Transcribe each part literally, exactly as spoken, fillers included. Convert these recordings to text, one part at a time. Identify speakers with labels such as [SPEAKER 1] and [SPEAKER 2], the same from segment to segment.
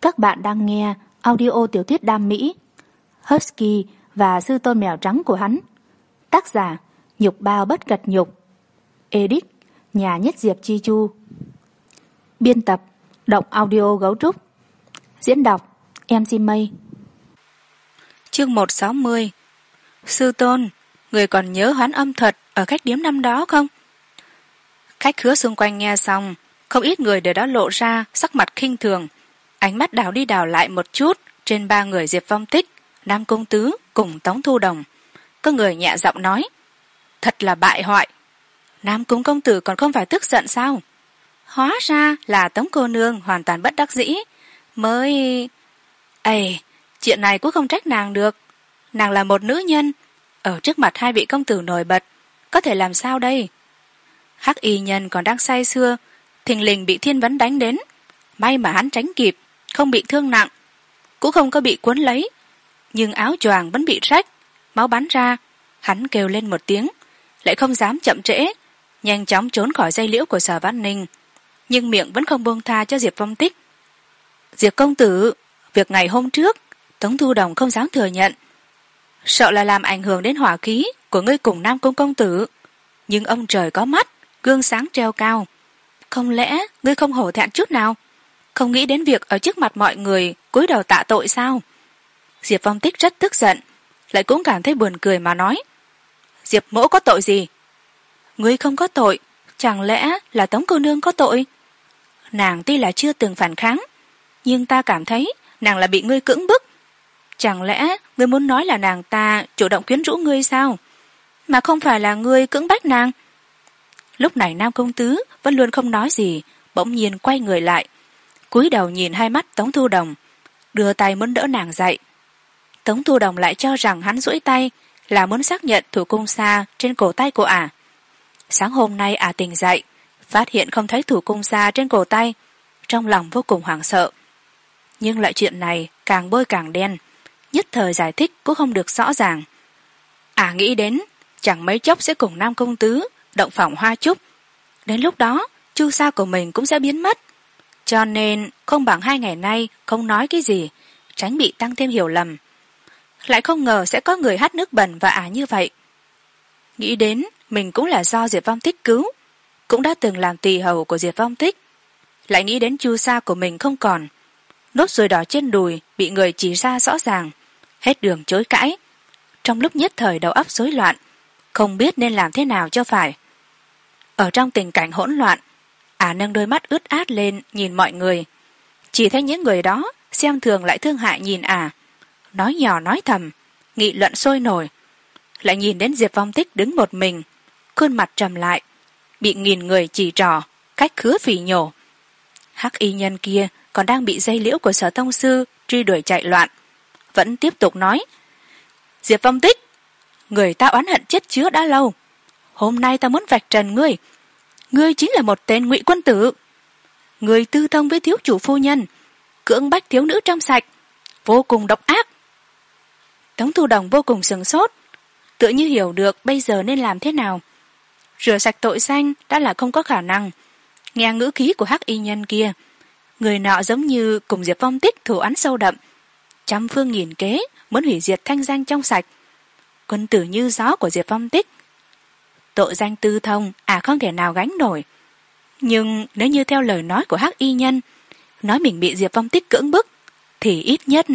[SPEAKER 1] Các bạn đang nghe audio tiểu thuyết đam mỹ Husky và sư tôn mèo trắng của hắn. Tác giả Nhục Bao Bất Cật Nhục. Edit Nhà Nhất Diệp Chi Chu. Biên tập Động Audio Gấu Trúc. Diễn đọc em xê Mây.
[SPEAKER 2] Chương một trăm sáu mươi. Sư tôn, người còn nhớ hoán âm thuật ở khách điếm năm đó không? Khách khứa xung quanh nghe xong, không ít người đều đã lộ ra sắc mặt khinh thường, ánh mắt đảo đi đảo lại một chút trên ba người Diệp Vong Tích, Nam Công Tứ cùng Tống Thu Đồng. Có người nhẹ giọng nói: thật là bại hoại. Nam Cung công tử còn không phải tức giận sao? Hóa ra là Tống cô nương hoàn toàn bất đắc dĩ mới... ây, chuyện này cũng không trách nàng được. Nàng là một nữ nhân, ở trước mặt hai vị công tử nổi bật, có thể làm sao đây? Hắc y nhân còn đang say sưa, thình lình bị Thiên Vấn đánh đến. May mà hắn tránh kịp, không bị thương nặng, cũng không có bị cuốn lấy, nhưng áo choàng vẫn bị rách, máu bắn ra. Hắn kêu lên một tiếng, lại không dám chậm trễ, nhanh chóng trốn khỏi dây liễu của Sở Văn Ninh, nhưng miệng vẫn không buông tha cho Diệp Vong Tích. Diệp công tử, việc ngày hôm trước Tống Thu Đồng không dám thừa nhận, sợ là làm ảnh hưởng đến hỏa khí của ngươi cùng Nam Cung công tử, nhưng ông trời có mắt, gương sáng treo cao, không lẽ ngươi không hổ thẹn chút nào, không nghĩ đến việc ở trước mặt mọi người cúi đầu tạ tội sao? Diệp Vong Tích rất tức giận, lại cũng cảm thấy buồn cười mà nói: Diệp mỗ có tội gì? Ngươi không có tội, chẳng lẽ là Tống cô nương có tội? Nàng tuy là chưa từng phản kháng, nhưng ta cảm thấy nàng là bị ngươi cưỡng bức. Chẳng lẽ ngươi muốn nói là nàng ta chủ động quyến rũ ngươi sao, mà không phải là ngươi cưỡng bách nàng? Lúc này Nam Công Tứ vẫn luôn không nói gì, bỗng nhiên quay người lại, cúi đầu nhìn hai mắt Tống Thu Đồng, đưa tay muốn đỡ nàng dậy. Tống Thu Đồng lại cho rằng hắn duỗi tay là muốn xác nhận thủ cung sa trên cổ tay của ả. Sáng hôm nay ả tỉnh dậy, phát hiện không thấy thủ cung sa trên cổ tay, trong lòng vô cùng hoảng sợ. Nhưng lại chuyện này càng bôi càng đen, nhất thời giải thích cũng không được rõ ràng. Ả nghĩ đến chẳng mấy chốc sẽ cùng Nam Công Tứ động phòng hoa trúc, đến lúc đó chu sa của mình cũng sẽ biến mất, cho nên không bằng hai ngày nay không nói cái gì, tránh bị tăng thêm hiểu lầm. Lại không ngờ sẽ có người hắt nước bẩn và ả như vậy. Nghĩ đến mình cũng là do Diệp Vong Tích cứu, cũng đã từng làm tỳ hầu của Diệp Vong Tích, lại nghĩ đến chu sa của mình không còn, nốt ruồi đỏ trên đùi bị người chỉ ra rõ ràng, hết đường chối cãi. Trong lúc nhất thời đầu óc rối loạn, không biết nên làm thế nào cho phải. Ở trong tình cảnh hỗn loạn, ả nâng đôi mắt ướt át lên nhìn mọi người, chỉ thấy những người đó xem thường lại thương hại nhìn ả, nói nhỏ nói thầm, nghị luận sôi nổi. Lại nhìn đến Diệp Vong Tích đứng một mình, khuôn mặt trầm lại, bị nghìn người chỉ trỏ, cách khứa phỉ nhổ. Hắc y nhân kia còn đang bị dây liễu của Sở tông sư truy đuổi chạy loạn, vẫn tiếp tục nói: Diệp Vong Tích, người ta oán hận chất chứa đã lâu, hôm nay ta muốn vạch trần ngươi. Ngươi chính là một tên ngụy quân tử, ngươi tư thông với thiếu chủ phu nhân, cưỡng bách thiếu nữ trong sạch, vô cùng độc ác. Tống Thu Đồng vô cùng sửng sốt, tựa như hiểu được bây giờ nên làm thế nào. Rửa sạch tội danh đã là không có khả năng. Nghe ngữ khí của hắc y nhân kia, người nọ giống như cùng Diệp Vong Tích thù oán sâu đậm, trăm phương nghìn kế muốn hủy diệt thanh danh trong sạch. Quân tử như gió của Diệp Vong Tích, tội danh tư thông à không thể nào gánh nổi. Nhưng nếu như theo lời nói của hắc y nhân, nói mình bị Diệp Vong Tích cưỡng bức, thì ít nhất...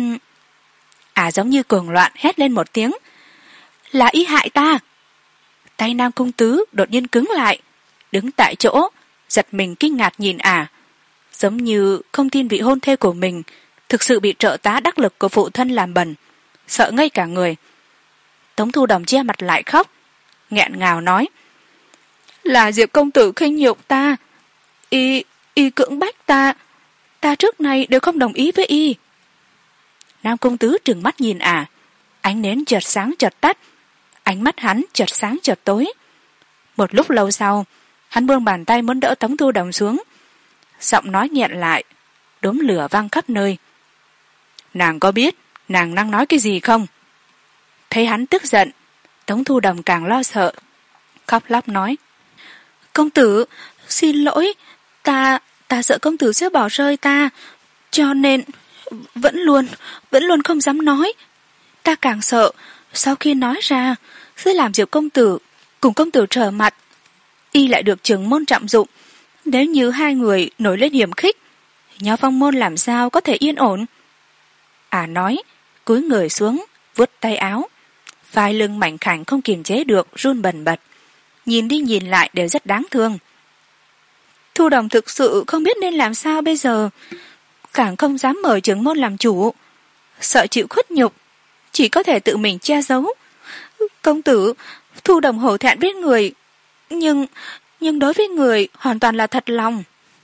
[SPEAKER 2] À giống như cuồng loạn hét lên một tiếng: là y hại ta. Tay Nam Cung Tứ đột nhiên cứng lại, đứng tại chỗ, giật mình kinh ngạc nhìn ả, giống như không tin vị hôn thê của mình thực sự bị trợ tá đắc lực của phụ thân làm bẩn, sợ ngây cả người. Tống Thu Đồng che mặt lại khóc, nghẹn ngào nói: là Diệp công tử khinh nhục ta, y y cưỡng bách ta, ta trước nay đều không đồng ý với y. Nam Công Tứ trừng mắt nhìn ả, ánh nến chợt sáng chợt tắt, ánh mắt hắn chợt sáng chợt tối. Một lúc lâu sau, hắn buông bàn tay muốn đỡ Tống Thu Đồng xuống, giọng nói nghẹn lại, đốm lửa văng khắp nơi. Nàng có biết nàng đang nói cái gì không? Thấy hắn tức giận, Tống Thu Đồng càng lo sợ, khóc lóc nói: công tử, xin lỗi, ta ta sợ công tử sẽ bỏ rơi ta, cho nên Vẫn luôn, vẫn luôn không dám nói. Ta càng sợ, sau khi nói ra, sẽ làm Diệp công tử cùng công tử trở mặt. Y lại được trưởng môn trọng dụng. Nếu như hai người nổi lên hiểm khích, Nho Phong môn làm sao có thể yên ổn? À nói, cúi người xuống, vuốt tay áo. Vai lưng mảnh khảnh không kiềm chế được, run bần bật. Nhìn đi nhìn lại đều rất đáng thương. Thu Đồng thực sự không biết nên làm sao bây giờ. Càng không dám mời trưởng môn làm chủ. Sợ chịu khuất nhục, chỉ có thể tự mình che giấu. Công tử, Thu Đồng hổ thẹn với người, nhưng nhưng đối với người hoàn toàn là thật lòng.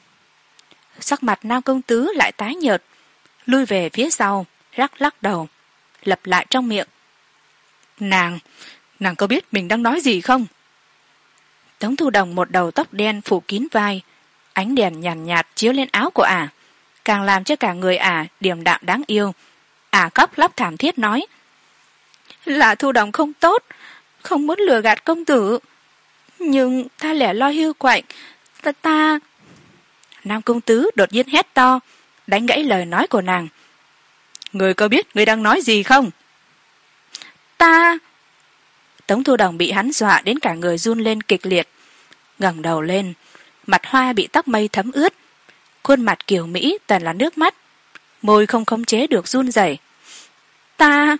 [SPEAKER 2] Sắc mặt Nam công tứ lại tái nhợt, lui về phía sau, lắc lắc đầu, lặp lại trong miệng. Nàng, nàng có biết mình đang nói gì không? Tống Thu Đồng một đầu tóc đen phủ kín vai, ánh đèn nhàn nhạt, nhạt chiếu lên áo của ả, càng làm cho cả người ả điềm đạm đáng yêu. Ả khóc lóc thảm thiết nói: Là Thu Đồng không tốt, không muốn lừa gạt công tử, nhưng ta lẻ loi hưu quạnh, ta ta Nam công tứ đột nhiên hét to, đánh gãy lời nói của nàng. Người có biết người đang nói gì không? Ta Tống Thu Đồng bị hắn dọa đến cả người run lên kịch liệt, ngẩng đầu lên, mặt hoa bị tóc mây thấm ướt, khuôn mặt kiều mỹ toàn là nước mắt, môi không khống chế được run rẩy. Ta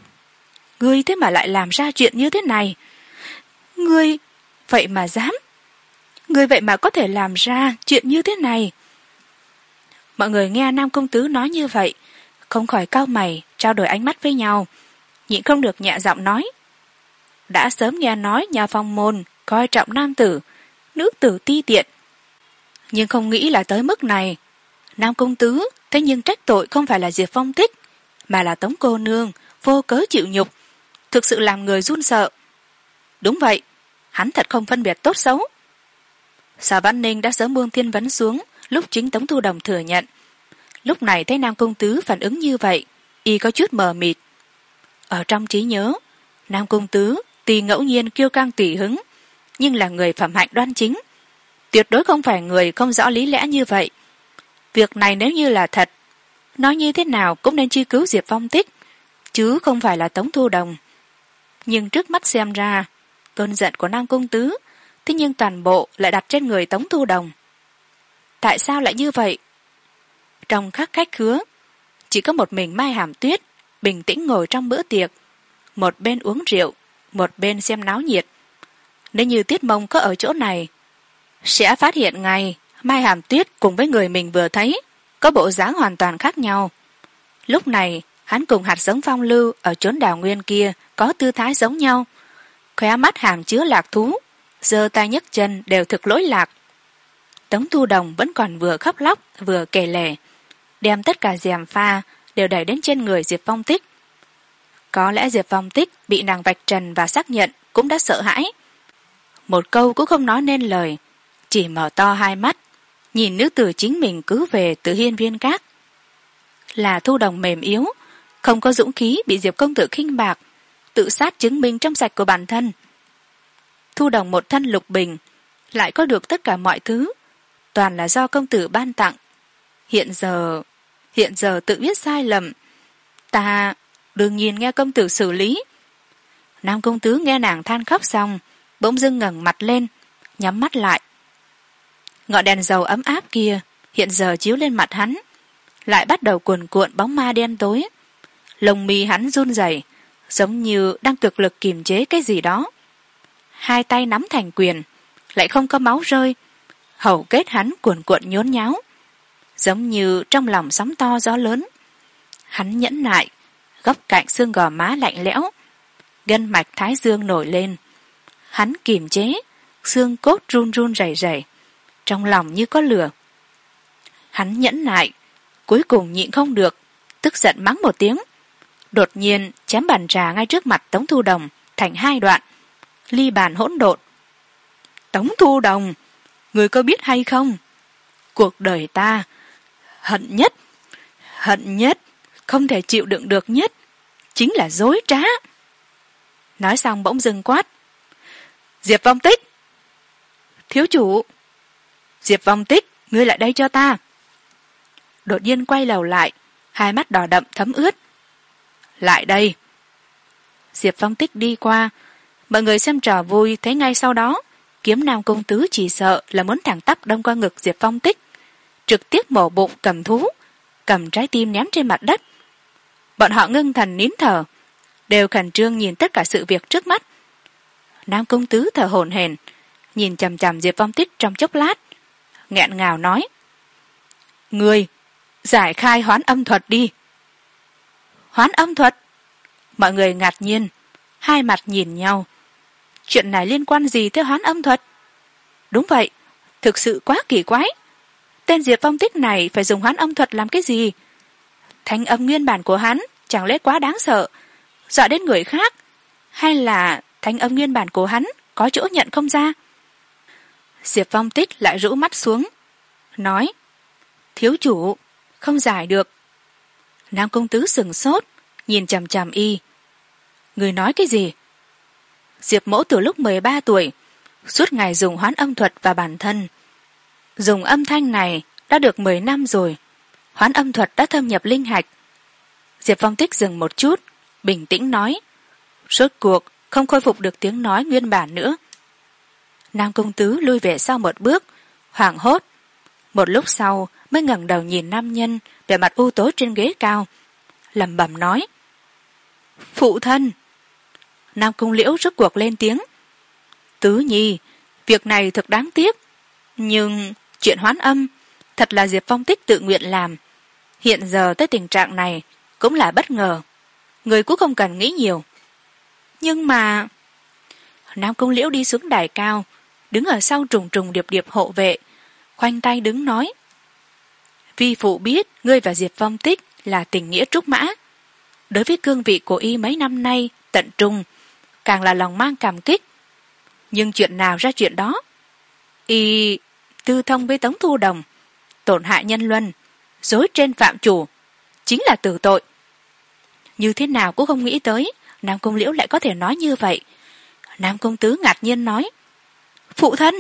[SPEAKER 2] Ngươi thế mà lại làm ra chuyện như thế này. Ngươi vậy mà dám Ngươi vậy mà có thể làm ra chuyện như thế này. Mọi người nghe Nam công tứ nói như vậy, không khỏi cau mày, trao đổi ánh mắt với nhau, nhịn không được nhẹ giọng nói: Đã sớm nghe nói nhà Phong môn coi trọng nam tử, nữ tử ti tiện, nhưng không nghĩ là tới mức này. Nam công tứ thế nhưng trách tội không phải là Diệp Phong Tích, mà là Tống cô nương vô cớ chịu nhục, thực sự làm người run sợ. Đúng vậy, hắn thật không phân biệt tốt xấu. Sở Văn Ninh đã sớm buông thiên vấn xuống lúc chính Tống Thu Đồng thừa nhận. Lúc này thấy Nam công tứ phản ứng như vậy, y có chút mờ mịt. Ở trong trí nhớ, Nam công tứ tuy ngẫu nhiên kiêu căng tùy hứng, nhưng là người phẩm hạnh đoan chính, tuyệt đối không phải người không rõ lý lẽ như vậy. Việc này nếu như là thật, nói như thế nào cũng nên truy cứu Diệp Phong Tích, chứ không phải là Tống Thu Đồng. Nhưng trước mắt xem ra, cơn giận của Nam công tứ thế nhưng toàn bộ lại đặt trên người Tống Thu Đồng. Tại sao lại như vậy? Trong các khách khứa, chỉ có một mình Mai Hàm Tuyết bình tĩnh ngồi trong bữa tiệc, một bên uống rượu, một bên xem náo nhiệt. Nếu như Tiết Mông có ở chỗ này, sẽ phát hiện ngay Mai Hàm Tuyết cùng với người mình vừa thấy có bộ dáng hoàn toàn khác nhau. Lúc này hắn cùng hạt giống phong lưu ở chốn đào nguyên kia có tư thái giống nhau, khóe mắt hàm chứa lạc thú, giơ tay nhấc chân đều thực lỗi lạc. Tống Thu Đồng vẫn còn vừa khóc lóc vừa kể lể, đem tất cả gièm pha đều đẩy đến trên người Diệp Phong Tích. Có lẽ Diệp Phong Tích bị nàng vạch trần và xác nhận cũng đã sợ hãi, một câu cũng không nói nên lời, chỉ mở to hai mắt nhìn nữ tử chính mình cứ về từ hiên viên các. Là Thu Đồng mềm yếu, không có dũng khí bị Diệp công tử khinh bạc, tự sát chứng minh trong sạch của bản thân. Thu Đồng một thân lục bình, lại có được tất cả mọi thứ, toàn là do công tử ban tặng. Hiện giờ hiện giờ tự biết sai lầm, ta đương nhiên nghe công tử xử lý. Nam công tứ nghe nàng than khóc xong, bỗng dưng ngẩng mặt lên, nhắm mắt lại. Ngọn đèn dầu ấm áp kia hiện giờ chiếu lên mặt hắn, lại bắt đầu cuồn cuộn bóng ma đen tối. Lông mi hắn run rẩy, giống như đang cực lực kiềm chế cái gì đó. Hai tay nắm thành quyền, lại không có máu rơi, hầu kết hắn cuồn cuộn nhốn nháo, giống như trong lòng sóng to gió lớn. Hắn nhẫn nại, góc cạnh xương gò má lạnh lẽo, gân mạch thái dương nổi lên. Hắn kiềm chế, xương cốt run run rẩy rẩy, trong lòng như có lửa. Hắn nhẫn nại, cuối cùng nhịn không được, tức giận mắng một tiếng, đột nhiên chém bàn trà ngay trước mặt Tống Thu Đồng thành hai đoạn, ly bàn hỗn độn. Tống Thu Đồng, người có biết hay không, cuộc đời ta hận nhất hận nhất không thể chịu đựng được nhất chính là dối trá. Nói xong bỗng dừng quát: Diệp Phong Tích! Thiếu chủ! Diệp Phong Tích, ngươi lại đây cho ta! Đột nhiên quay đầu lại, hai mắt đỏ đậm thấm ướt. Lại đây. Diệp Phong Tích đi qua, mọi người xem trò vui thấy ngay sau đó kiếm nam công tứ chỉ sợ là muốn thẳng tắp đâm qua ngực Diệp Phong Tích, trực tiếp mổ bụng cầm thú, cầm trái tim ném trên mặt đất. Bọn họ ngưng thần nín thở, đều khẩn trương nhìn tất cả sự việc trước mắt. Nam công tứ thở hổn hển, nhìn chằm chằm Diệp Phong Tích trong chốc lát, nghẹn ngào nói: Ngươi giải khai hoán âm thuật đi. Hoán âm thuật? Mọi người ngạc nhiên, hai mặt nhìn nhau. Chuyện này liên quan gì tới hoán âm thuật? Đúng vậy, thực sự quá kỳ quái. Tên Diệp Phong Tích này phải dùng hoán âm thuật làm cái gì? Thanh âm nguyên bản của hắn chẳng lẽ quá đáng sợ, dọa đến người khác, hay là thanh âm nguyên bản của hắn có chỗ nhận không ra? Diệp Phong Tích lại rũ mắt xuống, nói: Thiếu chủ, không giải được. Nam công tứ sửng sốt, nhìn chằm chằm y. Người nói cái gì? Diệp mỗ từ lúc mười ba tuổi suốt ngày dùng hoán âm thuật vào bản thân. Dùng âm thanh này đã được mười năm rồi. Hoán âm thuật đã thâm nhập linh hạch. Diệp Phong Tích dừng một chút, bình tĩnh nói: Rốt cuộc không khôi phục được tiếng nói nguyên bản nữa. Nam công tứ lui về sau một bước, hoảng hốt. Một lúc sau mới ngẩng đầu nhìn nam nhân vẻ mặt u tối trên ghế cao, lẩm bẩm nói: Phụ thân. Nam Cung Liễu rốt cuộc lên tiếng: Tứ nhi, việc này thật đáng tiếc, nhưng chuyện hoán âm thật là Diệp Phong Tích tự nguyện làm. Hiện giờ tới tình trạng này cũng là bất ngờ, người cũng không cần nghĩ nhiều. Nhưng mà... Nam Cung Liễu đi xuống đài cao, đứng ở sau trùng trùng điệp điệp hộ vệ, khoanh tay đứng nói: Vi phụ biết ngươi và Diệp Phong Tích là tình nghĩa trúc mã, đối với cương vị của y mấy năm nay tận trung, càng là lòng mang cảm kích. Nhưng chuyện nào ra chuyện đó, y tư thông với Tống Thu Đồng, tổn hại nhân luân, dối trên phạm chủ, chính là tử tội. Như thế nào cũng không nghĩ tới Nam Cung Liễu lại có thể nói như vậy. Nam Cung Tứ ngạc nhiên nói: Phụ thân.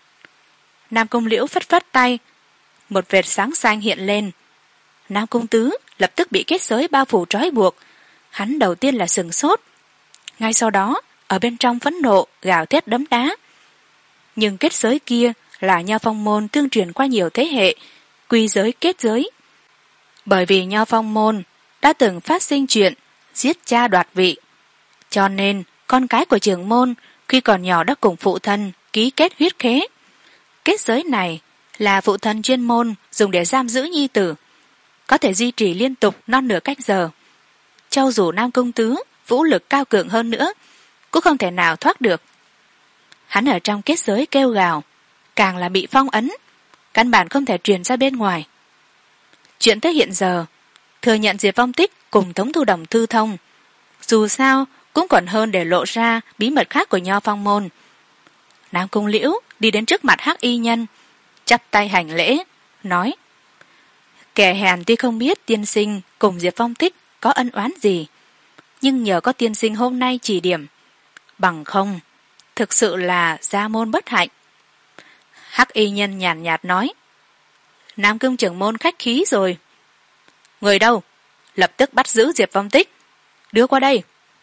[SPEAKER 2] Nam Cung Liễu phất phất tay, một vệt sáng xanh hiện lên. Nam Cung Tứ lập tức bị kết giới bao phủ trói buộc. Hắn đầu tiên là sửng sốt, ngay sau đó ở bên trong phẫn nộ gào thét đấm đá. Nhưng kết giới kia là Nho Phong môn tương truyền qua nhiều thế hệ, quy giới kết giới. Bởi vì Nho Phong môn đã từng phát sinh chuyện giết cha đoạt vị, cho nên con cái của trưởng môn khi còn nhỏ đã cùng phụ thân ký kết huyết khế. Kết giới này là phụ thân chuyên môn dùng để giam giữ nhi tử, có thể duy trì liên tục non nửa cách giờ. Cho dù Nam Công Tứ vũ lực cao cường hơn nữa cũng không thể nào thoát được. Hắn ở trong kết giới kêu gào, càng là bị phong ấn, căn bản không thể truyền ra bên ngoài. Chuyện tới hiện giờ, thừa nhận Diệp Phong Tích cùng Tống Thu Đồng thư thông, dù sao cũng còn hơn để lộ ra bí mật khác của Nho Phong môn. Nam Cung Liễu đi đến trước mặt Hắc Y Nhân, chắp tay hành lễ, nói: Kẻ hèn tuy không biết tiên sinh cùng Diệp Phong Tích có ân oán gì, nhưng nhờ có tiên sinh hôm nay chỉ điểm, bằng không thực sự là gia môn bất hạnh. Hắc Y Nhân nhàn nhạt nói: Nam Cung trưởng môn khách khí rồi. Người đâu? Lập tức bắt giữ Diệp Phong Tích, đưa qua đây.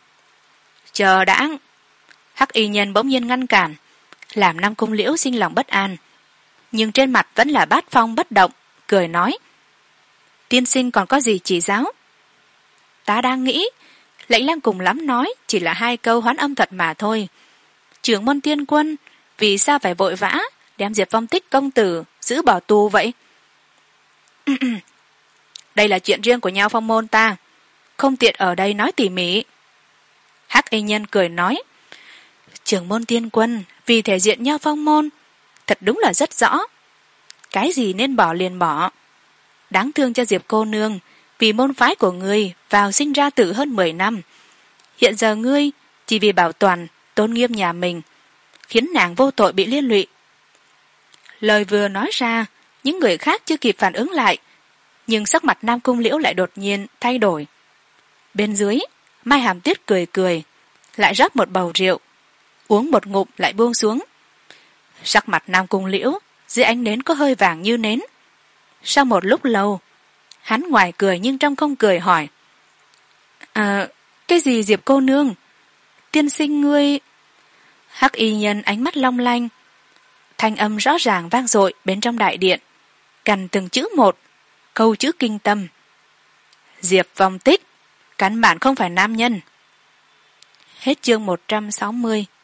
[SPEAKER 2] Chờ đã. Hắc Y Nhân bỗng nhiên ngăn cản, làm Nam Cung Liễu sinh lòng bất an, nhưng trên mặt vẫn là bát phong bất động, cười nói: Tiên sinh còn có gì chỉ giáo? Ta đang nghĩ, Lãnh Lang cùng lắm nói chỉ là hai câu hoán âm thuật mà thôi. Trưởng môn tiên quân vì sao phải vội vã đem Diệp Phong Tích công tử giữ bỏ tù vậy? Đây là chuyện riêng của Nho Phong môn ta, không tiện ở đây nói tỉ mỉ. Hắc Y Nhân cười nói: Trưởng môn tiên quân vì thể diện Nho Phong môn thật đúng là rất rõ, cái gì nên bỏ liền bỏ. Đáng thương cho Diệp cô nương, vì môn phái của ngươi vào sinh ra tử hơn mười năm, hiện giờ ngươi chỉ vì bảo toàn tôn nghiêm nhà mình, khiến nàng vô tội bị liên lụy. Lời vừa nói ra, những người khác chưa kịp phản ứng lại, nhưng sắc mặt Nam Cung Liễu lại đột nhiên thay đổi. Bên dưới, Mai Hàm Tuyết cười cười, lại rót một bầu rượu, uống một ngụm lại buông xuống. Sắc mặt Nam Cung Liễu dưới ánh nến có hơi vàng như nến. Sau một lúc lâu, hắn ngoài cười nhưng trong không cười hỏi: À, cái gì Diệp cô nương? Tiên sinh ngươi... Hắc y nhân ánh mắt long lanh, thanh âm rõ ràng vang dội bên trong đại điện, cằn từng chữ một, câu chữ kinh tâm. Diệp Vong Tích, căn bản không phải nam nhân. Hết chương một trăm sáu mươi.